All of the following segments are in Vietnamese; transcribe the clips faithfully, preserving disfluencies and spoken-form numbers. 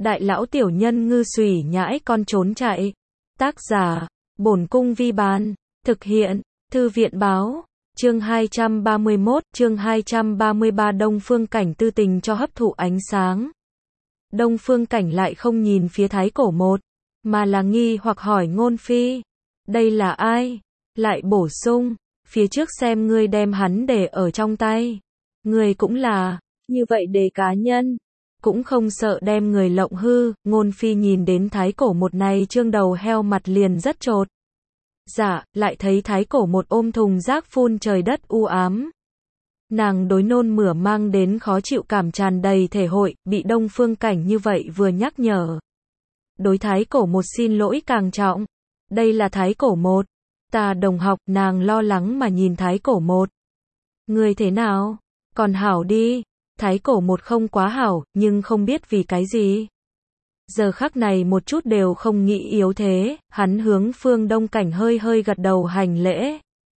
Đại lão tiểu nhân ngư xùy nhãi con trốn chạy. Tác giả, Bổn Cung Vi Bán. Thực hiện, Thư viện Báo. Chương hai trăm ba mươi mốt, chương hai trăm ba mươi ba Đông Phương Cảnh tư tình cho hấp thụ ánh sáng. Đông Phương Cảnh lại không nhìn phía Thái Cổ một, mà là nghi hoặc hỏi Ngôn Phi. Đây là ai? Lại bổ sung, phía trước xem ngươi đem hắn để ở trong tay. Ngươi cũng là, như vậy đề cá nhân. Cũng không sợ đem người lộng hư. Ngôn Phi nhìn đến Thái Cổ một này trương đầu heo mặt liền rất chột. Dạ, lại thấy Thái Cổ một ôm thùng rác phun trời đất u ám. Nàng đối nôn mửa mang đến khó chịu cảm tràn đầy thể hội, bị Đông Phương Cảnh như vậy vừa nhắc nhở. Đối Thái Cổ một xin lỗi càng trọng. Đây là Thái Cổ một. Ta đồng học, nàng lo lắng mà nhìn Thái Cổ một. Người thế nào? Còn hảo đi. Thái Cổ một không quá hảo, nhưng không biết vì cái gì. Giờ khắc này một chút đều không nghĩ yếu thế, hắn hướng Phương Đông Cảnh hơi hơi gật đầu hành lễ.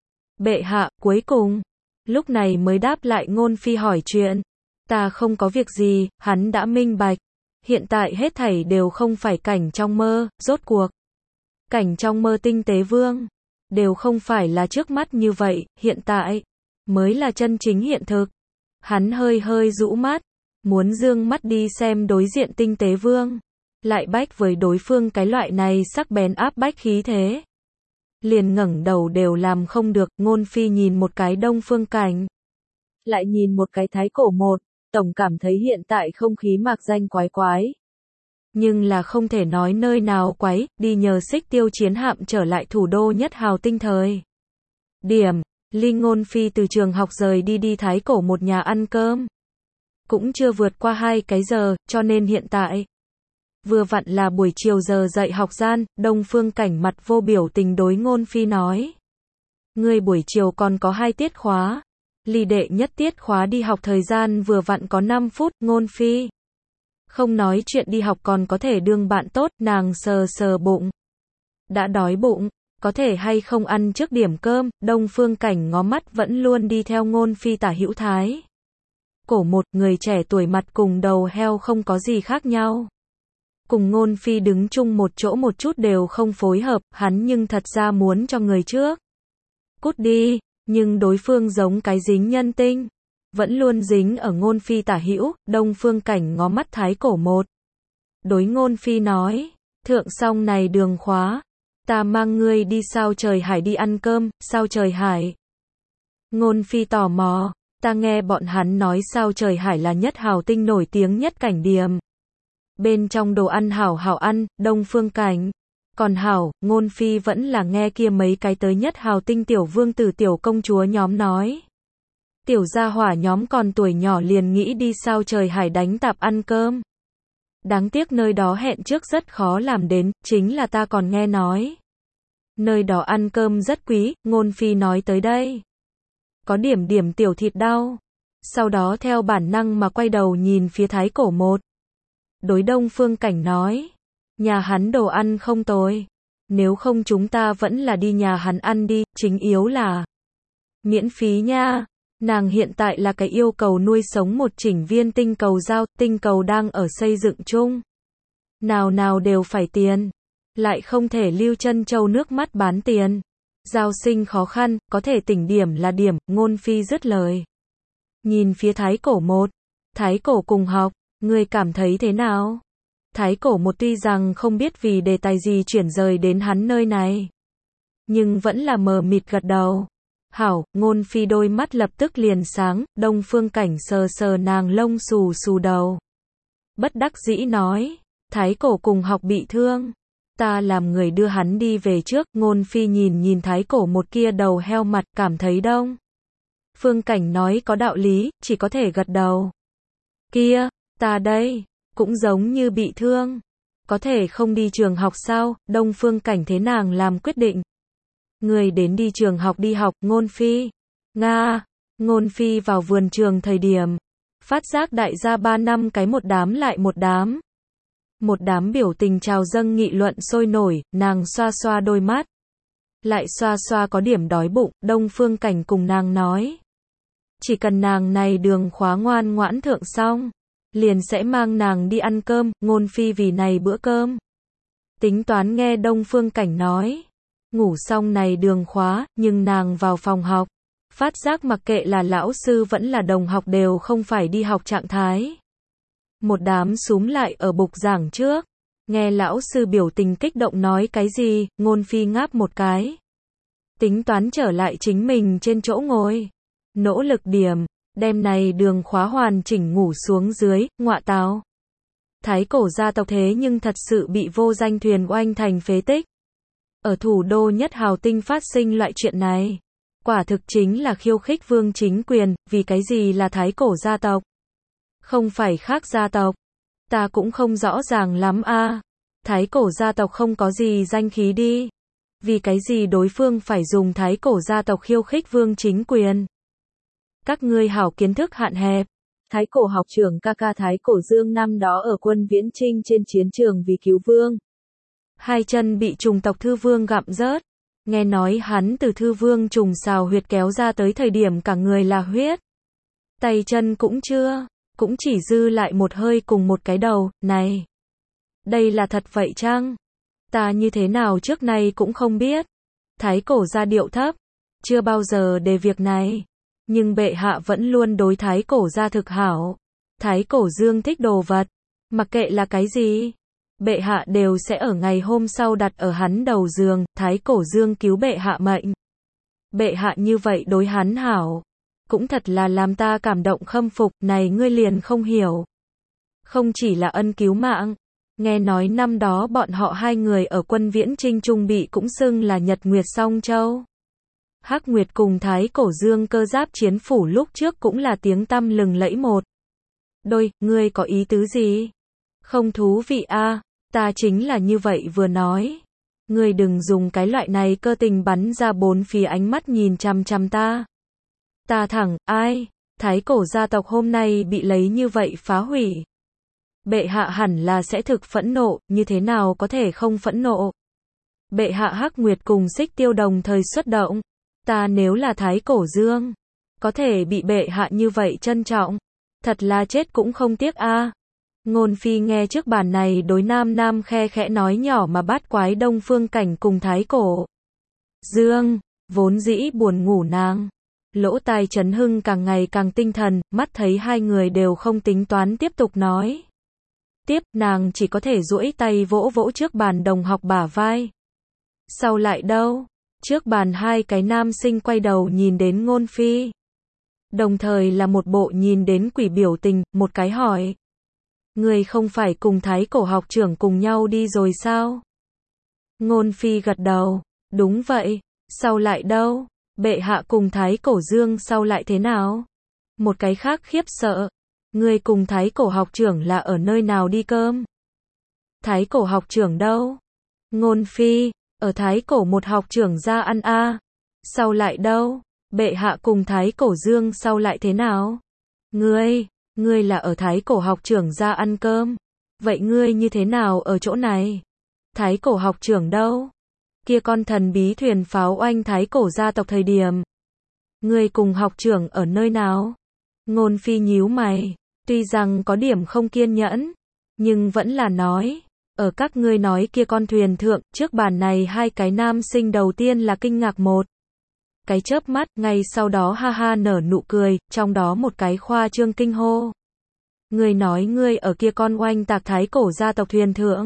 Bệ hạ, cuối cùng, lúc này mới đáp lại Ngôn Phi hỏi chuyện. Ta không có việc gì, hắn đã minh bạch. Hiện tại hết thảy đều không phải cảnh trong mơ, rốt cuộc. Cảnh trong mơ tinh tế vương, đều không phải là trước mắt như vậy, hiện tại, mới là chân chính hiện thực. Hắn hơi hơi rũ mắt, muốn dương mắt đi xem đối diện tinh tế vương. Lại bách với đối phương cái loại này sắc bén áp bách khí thế. Liền ngẩng đầu đều làm không được. Ngôn Phi nhìn một cái Đông Phương Cảnh, lại nhìn một cái Thái Cổ một, tổng cảm thấy hiện tại không khí mạc danh quái quái. Nhưng là không thể nói nơi nào quái, đi nhờ Xích Tiêu chiến hạm trở lại thủ đô Nhất Hào Tinh thời. Điểm, Ly Ngôn Phi từ trường học rời đi đi Thái Cổ một nhà ăn cơm. Cũng chưa vượt qua hai cái giờ, cho nên hiện tại vừa vặn là buổi chiều giờ dạy học gian. Đông Phương Cảnh mặt vô biểu tình đối Ngôn Phi nói. Ngươi buổi chiều còn có hai tiết khóa. Ly đệ nhất tiết khóa đi học thời gian vừa vặn có năm phút. Ngôn Phi không nói chuyện đi học còn có thể đương bạn tốt. Nàng sờ sờ bụng. Đã đói bụng, có thể hay không ăn trước điểm cơm. Đông Phương Cảnh ngó mắt vẫn luôn đi theo Ngôn Phi tả hữu Thái Cổ một, người trẻ tuổi mặt cùng đầu heo không có gì khác nhau. Cùng Ngôn Phi đứng chung một chỗ một chút đều không phối hợp, hắn nhưng thật ra muốn cho người trước cút đi, nhưng đối phương giống cái dính nhân tinh, vẫn luôn dính ở Ngôn Phi tả hữu. Đông Phương Cảnh ngó mắt Thái Cổ một, đối Ngôn Phi nói, thượng xong này đường khóa, ta mang ngươi đi Sao Trời Hải đi ăn cơm. Sao Trời Hải? Ngôn Phi tò mò, ta nghe bọn hắn nói Sao Trời Hải là Nhất Hào Tinh nổi tiếng nhất cảnh điểm. Bên trong đồ ăn hảo hảo ăn. Đông Phương Cảnh, còn hảo. Ngôn Phi vẫn là nghe kia mấy cái tới Nhất Hào Tinh tiểu vương tử tiểu công chúa nhóm nói. Tiểu gia hỏa nhóm còn tuổi nhỏ liền nghĩ đi Sao Trời Hải đánh tạp ăn cơm. Đáng tiếc nơi đó hẹn trước rất khó làm đến, chính là ta còn nghe nói. Nơi đó ăn cơm rất quý. Ngôn Phi nói tới đây, có điểm điểm tiểu thịt đau. Sau đó theo bản năng mà quay đầu nhìn phía Thái Cổ một. Đối Đông Phương Cảnh nói, nhà hắn đồ ăn không tồi. Nếu không chúng ta vẫn là đi nhà hắn ăn đi, chính yếu là miễn phí nha. Nàng hiện tại là cái yêu cầu nuôi sống một chỉnh viên tinh cầu giao, tinh cầu đang ở xây dựng chung. Nào nào đều phải tiền, lại không thể lưu chân châu nước mắt bán tiền. Giao sinh khó khăn, có thể tỉnh điểm là điểm. Ngôn Phi dứt lời, nhìn phía Thái Cổ một. Thái Cổ cùng học, ngươi cảm thấy thế nào? Thái Cổ một tuy rằng không biết vì đề tài gì chuyển rời đến hắn nơi này, nhưng vẫn là mờ mịt gật đầu. Hảo. Ngôn Phi đôi mắt lập tức liền sáng. Đông Phương Cảnh sờ sờ nàng lông xù xù đầu, bất đắc dĩ nói, Thái Cổ cùng học bị thương, ta làm người đưa hắn đi về trước. Ngôn Phi nhìn nhìn Thái Cổ một kia đầu heo mặt, cảm thấy Đông Phương Cảnh nói có đạo lý, chỉ có thể gật đầu. Kia, ta đây, cũng giống như bị thương, có thể không đi trường học sao? Đông Phương Cảnh thế nàng làm quyết định. Người đến đi trường học đi học. Ngôn Phi, Nga. Ngôn Phi vào vườn trường thời điểm, phát giác đại gia ba năm cái một đám lại một đám. Một đám biểu tình trào dâng nghị luận sôi nổi, nàng xoa xoa đôi mắt. Lại xoa xoa có điểm đói bụng. Đông Phương Cảnh cùng nàng nói, chỉ cần nàng này đường khóa ngoan ngoãn thượng xong, liền sẽ mang nàng đi ăn cơm, Ngôn Phi vì này bữa cơm. Tính toán nghe Đông Phương Cảnh nói. Ngủ xong này đường khóa, nhưng nàng vào phòng học. Phát giác mặc kệ là lão sư vẫn là đồng học đều không phải đi học trạng thái. Một đám súm lại ở bục giảng trước. Nghe lão sư biểu tình kích động nói cái gì, Ngôn Phi ngáp một cái. Tính toán trở lại chính mình trên chỗ ngồi. Nỗ lực điểm, đem này đường khóa hoàn chỉnh ngủ xuống dưới, ngọa táo. Thái cổ gia tộc thế nhưng thật sự bị vô danh thuyền oanh thành phế tích. Ở thủ đô nhất hào tinh phát sinh loại chuyện này. Quả thực chính là khiêu khích vương chính quyền, vì cái gì là thái cổ gia tộc? Không phải khác gia tộc. Ta cũng không rõ ràng lắm a. À. Thái cổ gia tộc không có gì danh khí đi. Vì cái gì đối phương phải dùng thái cổ gia tộc khiêu khích vương chính quyền? Các ngươi hảo kiến thức hạn hẹp. Thái cổ học trưởng ca ca Thái cổ Dương năm đó ở quân viễn chinh trên chiến trường vì cứu vương. Hai chân bị trùng tộc thư vương gặm rớt. Nghe nói hắn từ thư vương trùng xào huyệt kéo ra tới thời điểm cả người là huyết. Tay chân cũng chưa, cũng chỉ dư lại một hơi cùng một cái đầu, này. Đây là thật vậy chăng? Ta như thế nào trước nay cũng không biết. Thái cổ gia điệu thấp, chưa bao giờ đề việc này. Nhưng bệ hạ vẫn luôn đối thái cổ gia thực hảo. Thái cổ Dương thích đồ vật, mặc kệ là cái gì. Bệ hạ đều sẽ ở ngày hôm sau đặt ở hắn đầu giường, thái cổ Dương cứu bệ hạ mệnh. Bệ hạ như vậy đối hắn hảo. Cũng thật là làm ta cảm động khâm phục, này ngươi liền không hiểu. Không chỉ là ân cứu mạng. Nghe nói năm đó bọn họ hai người ở quân viễn chinh trung bị cũng xưng là Nhật Nguyệt Song Châu. Hắc Nguyệt cùng Thái cổ Dương cơ giáp chiến phủ lúc trước cũng là tiếng tăm lừng lẫy một. Đôi, ngươi có ý tứ gì? Không thú vị a, à, ta chính là như vậy vừa nói. Ngươi đừng dùng cái loại này cơ tình bắn ra bốn phía ánh mắt nhìn chằm chằm ta. Ta thẳng, ai? Thái cổ gia tộc hôm nay bị lấy như vậy phá hủy. Bệ hạ hẳn là sẽ thực phẫn nộ, như thế nào có thể không phẫn nộ? Bệ hạ Hắc Nguyệt cùng Xích Tiêu đồng thời xuất động. Ta nếu là Thái cổ Dương, có thể bị bệ hạ như vậy trân trọng, thật là chết cũng không tiếc a. À. Ngôn Phi nghe trước bàn này đối nam nam khe khẽ nói nhỏ mà bát quái Đông Phương Cảnh cùng Thái cổ Dương, vốn dĩ buồn ngủ nàng. Lỗ tai chấn hưng càng ngày càng tinh thần, mắt thấy hai người đều không tính toán tiếp tục nói. Tiếp, nàng chỉ có thể duỗi tay vỗ vỗ trước bàn đồng học bả vai. Sau lại đâu? Trước bàn hai cái nam sinh quay đầu nhìn đến Ngôn Phi. Đồng thời là một bộ nhìn đến quỷ biểu tình, một cái hỏi. Người không phải cùng Thái cổ học trưởng cùng nhau đi rồi sao? Ngôn Phi gật đầu. Đúng vậy. Sau lại đâu? Bệ hạ cùng Thái cổ Dương sau lại thế nào? Một cái khác khiếp sợ. Người cùng Thái cổ học trưởng là ở nơi nào đi cơm? Thái cổ học trưởng đâu? Ngôn Phi. Ở Thái cổ một học trưởng ra ăn a. À. Sau lại đâu? Bệ hạ cùng Thái cổ Dương sau lại thế nào? Ngươi, ngươi là ở Thái cổ học trưởng ra ăn cơm. Vậy ngươi như thế nào ở chỗ này? Thái cổ học trưởng đâu? Kia con thần bí thuyền pháo oanh Thái cổ gia tộc thời điểm. Ngươi cùng học trưởng ở nơi nào? Ngôn Phi nhíu mày, tuy rằng có điểm không kiên nhẫn, nhưng vẫn là nói. Ở các ngươi nói kia con thuyền thượng, trước bàn này hai cái nam sinh đầu tiên là kinh ngạc một. Cái chớp mắt, ngay sau đó ha ha nở nụ cười, trong đó một cái khoa trương kinh hô. Ngươi nói ngươi ở kia con oanh tạc Thái cổ gia tộc thuyền thượng.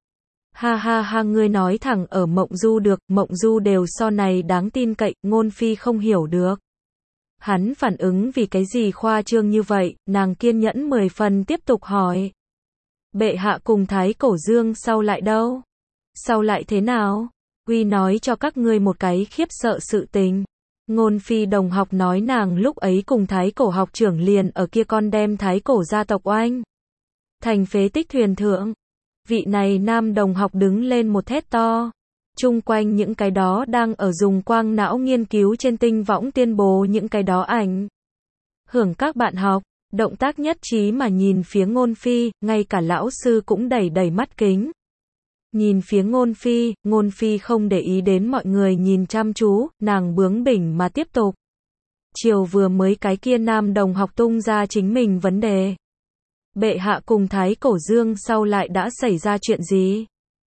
Ha ha ha ngươi nói thẳng ở Mộng Du được, Mộng Du đều so này đáng tin cậy, Ngôn Phi không hiểu được. Hắn phản ứng vì cái gì khoa trương như vậy, nàng kiên nhẫn mười phần tiếp tục hỏi. Bệ hạ cùng Thái cổ Dương sau lại đâu? Sau lại thế nào? Uy nói cho các ngươi một cái khiếp sợ sự tình. Ngôn Phi đồng học nói nàng lúc ấy cùng Thái cổ học trưởng liền ở kia con đem Thái cổ gia tộc oanh. Thành phế tích thuyền thượng. Vị này nam đồng học đứng lên một thét to. Chung quanh những cái đó đang ở dùng quang não nghiên cứu trên tinh võng tiên bố những cái đó ảnh. Hưởng các bạn học. Động tác nhất trí mà nhìn phía Ngôn Phi, ngay cả lão sư cũng đẩy đẩy mắt kính. Nhìn phía Ngôn Phi, Ngôn Phi không để ý đến mọi người nhìn chăm chú, nàng bướng bỉnh mà tiếp tục. Chiều vừa mới cái kia nam đồng học tung ra chính mình vấn đề. Bệ hạ cùng Thái Cổ Dương sau lại đã xảy ra chuyện gì?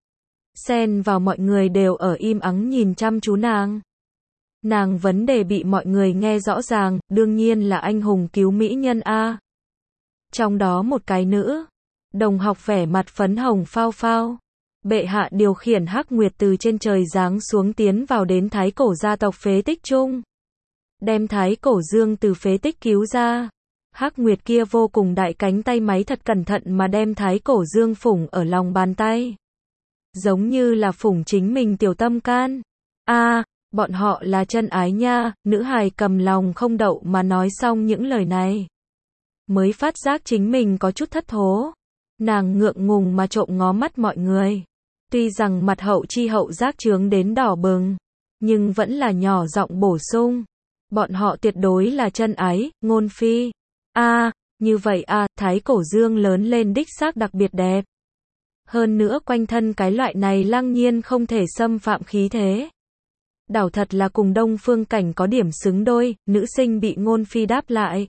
Xen vào mọi người đều ở im ắng nhìn chăm chú nàng. Nàng vấn đề bị mọi người nghe rõ ràng, đương nhiên là anh hùng cứu mỹ nhân a. Trong đó một cái nữ đồng học vẻ mặt phấn hồng phao phao. Bệ hạ điều khiển Hắc Nguyệt từ trên trời giáng xuống tiến vào đến Thái Cổ gia tộc phế tích chung. Đem Thái Cổ Dương từ phế tích cứu ra. Hắc Nguyệt kia vô cùng đại cánh tay máy thật cẩn thận mà đem Thái Cổ Dương phủng ở lòng bàn tay. Giống như là phủng chính mình tiểu tâm can. A, à, bọn họ là chân ái nha, nữ hài cầm lòng không đậu mà nói xong những lời này. Mới phát giác chính mình có chút thất thố. Nàng ngượng ngùng mà trộm ngó mắt mọi người. Tuy rằng mặt hậu chi hậu giác trướng đến đỏ bừng, nhưng vẫn là nhỏ giọng bổ sung. Bọn họ tuyệt đối là chân ái, ngôn phi. A, à, như vậy a, à, Thái Cổ Dương lớn lên đích xác đặc biệt đẹp. Hơn nữa quanh thân cái loại này lăng nhiên không thể xâm phạm khí thế. Đảo thật là cùng Đông Phương Cảnh có điểm xứng đôi, nữ sinh bị ngôn phi đáp lại.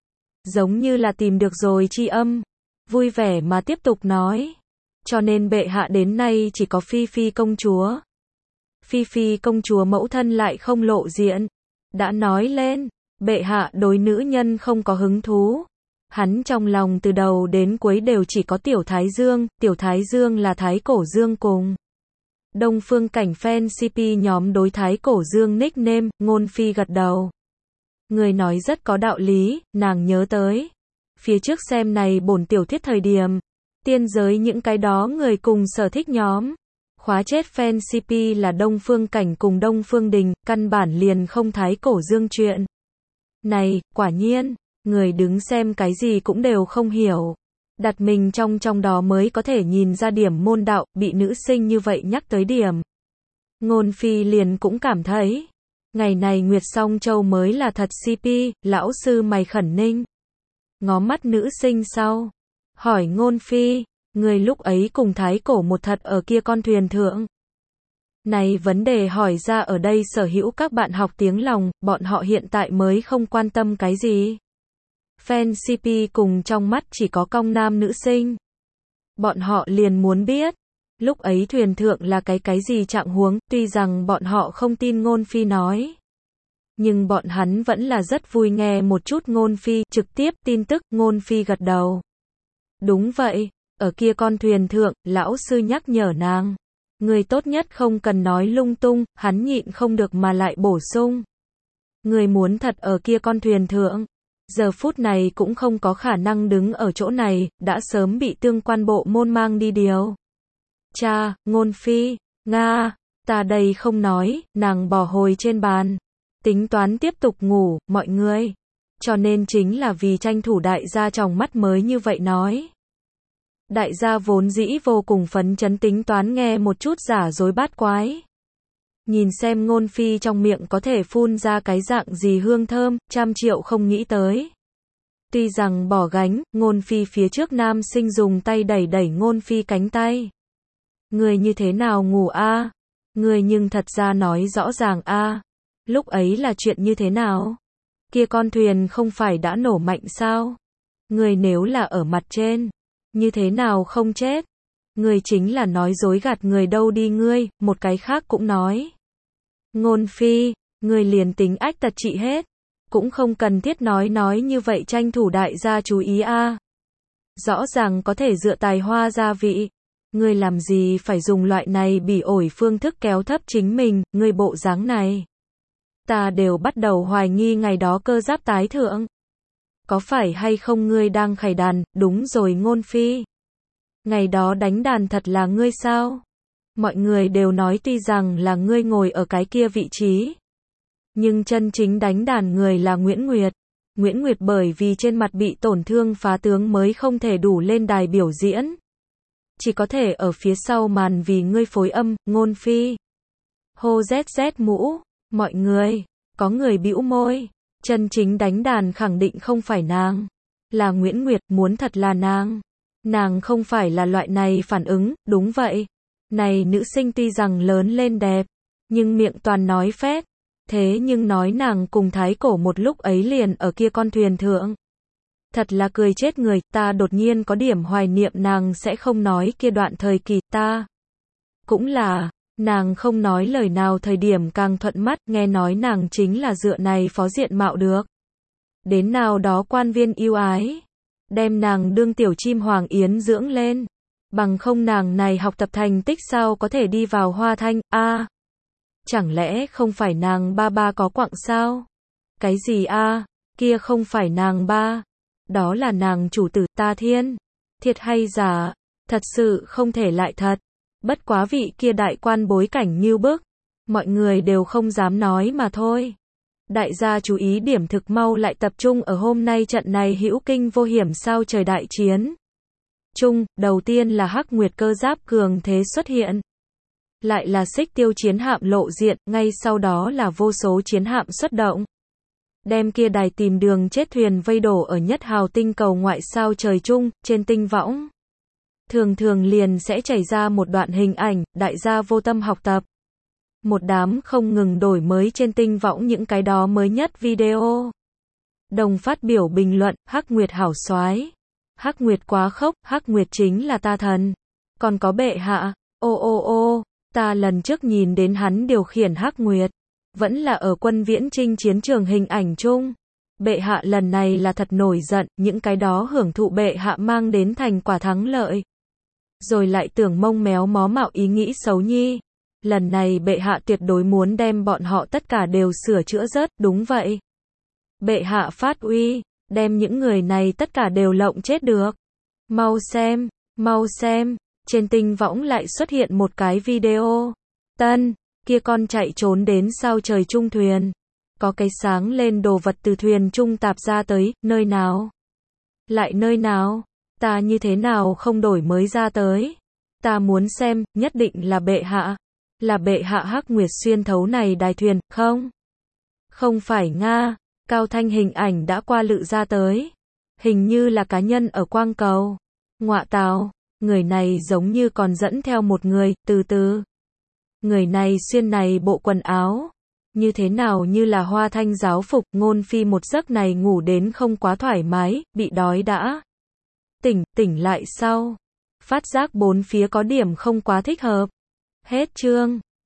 Giống như là tìm được rồi tri âm. Vui vẻ mà tiếp tục nói. Cho nên bệ hạ đến nay chỉ có Phi Phi công chúa. Phi Phi công chúa mẫu thân lại không lộ diện. Đã nói lên, bệ hạ đối nữ nhân không có hứng thú. Hắn trong lòng từ đầu đến cuối đều chỉ có Tiểu Thái Dương, Tiểu Thái Dương là Thái Cổ Dương cùng. Đông Phương Cảnh fan xê pê nhóm đối Thái Cổ Dương nickname, ngôn phi gật đầu. Người nói rất có đạo lý, nàng nhớ tới. Phía trước xem này bổn tiểu thuyết thời điểm. Tiên giới những cái đó người cùng sở thích nhóm. Khóa chết fan xê pê là Đông Phương Cảnh cùng Đông Phương Đình, căn bản liền không Thái Cổ Dương chuyện. Này, quả nhiên, người đứng xem cái gì cũng đều không hiểu. Đặt mình trong trong đó mới có thể nhìn ra điểm môn đạo, bị nữ sinh như vậy nhắc tới điểm. Ngôn phi liền cũng cảm thấy. Ngày này Nguyệt Song Châu mới là thật xê pê, lão sư mày khẩn ninh. Ngó mắt nữ sinh sau. Hỏi ngôn phi, người lúc ấy cùng Thái Cổ một thật ở kia con thuyền thượng. Này vấn đề hỏi ra ở đây sở hữu các bạn học tiếng lòng, bọn họ hiện tại mới không quan tâm cái gì. Fan xê pê cùng trong mắt chỉ có cong nam nữ sinh. Bọn họ liền muốn biết, lúc ấy thuyền thượng là cái cái gì trạng huống, tuy rằng bọn họ không tin ngôn phi nói. Nhưng bọn hắn vẫn là rất vui nghe một chút ngôn phi, trực tiếp tin tức, ngôn phi gật đầu. Đúng vậy, ở kia con thuyền thượng, lão sư nhắc nhở nàng. Người tốt nhất không cần nói lung tung, hắn nhịn không được mà lại bổ sung. Người muốn thật ở kia con thuyền thượng. Giờ phút này cũng không có khả năng đứng ở chỗ này, đã sớm bị tương quan bộ môn mang đi điều. Cha, ngôn phi, Nga, ta đây không nói, nàng bỏ hồi trên bàn. Tính toán tiếp tục ngủ, mọi người. Cho nên chính là vì tranh thủ đại gia trong mắt mới như vậy nói. Đại gia vốn dĩ vô cùng phấn chấn tính toán nghe một chút giả dối bát quái. Nhìn xem ngôn phi trong miệng có thể phun ra cái dạng gì hương thơm, trăm triệu không nghĩ tới. Tuy rằng bỏ gánh, ngôn phi phía trước nam sinh dùng tay đẩy đẩy ngôn phi cánh tay. Người như thế nào ngủ a? À? Người nhưng thật ra nói rõ ràng a. À? Lúc ấy là chuyện như thế nào? Kia con thuyền không phải đã nổ mạnh sao? Người nếu là ở mặt trên, như thế nào không chết? Người chính là nói dối gạt người đâu đi ngươi, một cái khác cũng nói. Ngôn phi, người liền tính ách tật trị hết. Cũng không cần thiết nói nói như vậy tranh thủ đại gia chú ý a. À. Rõ ràng có thể dựa tài hoa gia vị. Người làm gì phải dùng loại này bỉ ổi phương thức kéo thấp chính mình, người bộ dáng này. Ta đều bắt đầu hoài nghi ngày đó cơ giáp tái thượng. Có phải hay không ngươi đang khải đàn, đúng rồi ngôn phi. Ngày đó đánh đàn thật là ngươi sao? Mọi người đều nói tuy rằng là ngươi ngồi ở cái kia vị trí. Nhưng chân chính đánh đàn người là Nguyễn Nguyệt. Nguyễn Nguyệt bởi vì trên mặt bị tổn thương phá tướng mới không thể đủ lên đài biểu diễn. Chỉ có thể ở phía sau màn vì ngươi phối âm, ngôn phi. Hô zét zét mũ, mọi người, có người bĩu môi. Chân chính đánh đàn khẳng định không phải nàng. Là Nguyễn Nguyệt, muốn thật là nàng. Nàng không phải là loại này phản ứng, đúng vậy. Này nữ sinh tuy rằng lớn lên đẹp, nhưng miệng toàn nói phét. Thế nhưng nói nàng cùng Thái Cổ một lúc ấy liền ở kia con thuyền thượng. Thật là cười chết người, ta đột nhiên có điểm hoài niệm nàng sẽ không nói kia đoạn thời kỳ, ta cũng là, nàng không nói lời nào thời điểm càng thuận mắt, nghe nói nàng chính là dựa này phó diện mạo được. Đến nào đó quan viên yêu ái, đem nàng đương tiểu chim hoàng yến dưỡng lên, bằng không nàng này học tập thành tích sao có thể đi vào Hoa Thanh, a à, chẳng lẽ không phải nàng ba ba có quặng sao? Cái gì a à? Kia không phải nàng ba, đó là nàng chủ tử, ta thiên, thiệt hay giả, thật sự không thể lại thật, bất quá vị kia đại quan bối cảnh như bức, mọi người đều không dám nói mà thôi. Đại gia chú ý điểm thực mau lại tập trung ở hôm nay trận này hữu kinh vô hiểm sao trời đại chiến. Chung, đầu tiên là Hắc Nguyệt cơ giáp cường thế xuất hiện. Lại là xích tiêu chiến hạm lộ diện, ngay sau đó là vô số chiến hạm xuất động. Đem kia đài tìm đường chết thuyền vây đổ ở nhất hào tinh cầu ngoại sao trời chung, trên tinh võng. Thường thường liền sẽ chảy ra một đoạn hình ảnh, đại gia vô tâm học tập. Một đám không ngừng đổi mới trên tinh võng những cái đó mới nhất video. Đồng phát biểu bình luận, Hắc Nguyệt hảo soái, Hắc Nguyệt quá khốc, Hắc Nguyệt chính là ta thần. Còn có bệ hạ, ô ô ô, ta lần trước nhìn đến hắn điều khiển Hắc Nguyệt, vẫn là ở quân viễn chinh chiến trường hình ảnh chung. Bệ hạ lần này là thật nổi giận, những cái đó hưởng thụ bệ hạ mang đến thành quả thắng lợi. Rồi lại tưởng mông méo mó mạo ý nghĩ xấu nhi. Lần này bệ hạ tuyệt đối muốn đem bọn họ tất cả đều sửa chữa rớt, đúng vậy. Bệ hạ phát uy, đem những người này tất cả đều lộng chết được. Mau xem, mau xem, trên tinh võng lại xuất hiện một cái video. Tân, kia con chạy trốn đến sao trời trung thuyền. Có cái sáng lên đồ vật từ thuyền trung tạp ra tới, nơi nào? Lại nơi nào? Ta như thế nào không đổi mới ra tới? Ta muốn xem, nhất định là bệ hạ. Là bệ hạ Hắc Nguyệt xuyên thấu này đài thuyền, không? Không phải Nga, cao thanh hình ảnh đã qua lự ra tới. Hình như là cá nhân ở quang cầu. Ngọa tào, người này giống như còn dẫn theo một người, từ từ. Người này xuyên này bộ quần áo. Như thế nào như là Hoa Thanh giáo phục, Ngôn Phi một giấc này ngủ đến không quá thoải mái, bị đói đã. Tỉnh, tỉnh lại sau. Phát giác bốn phía có điểm không quá thích hợp. Hết chương.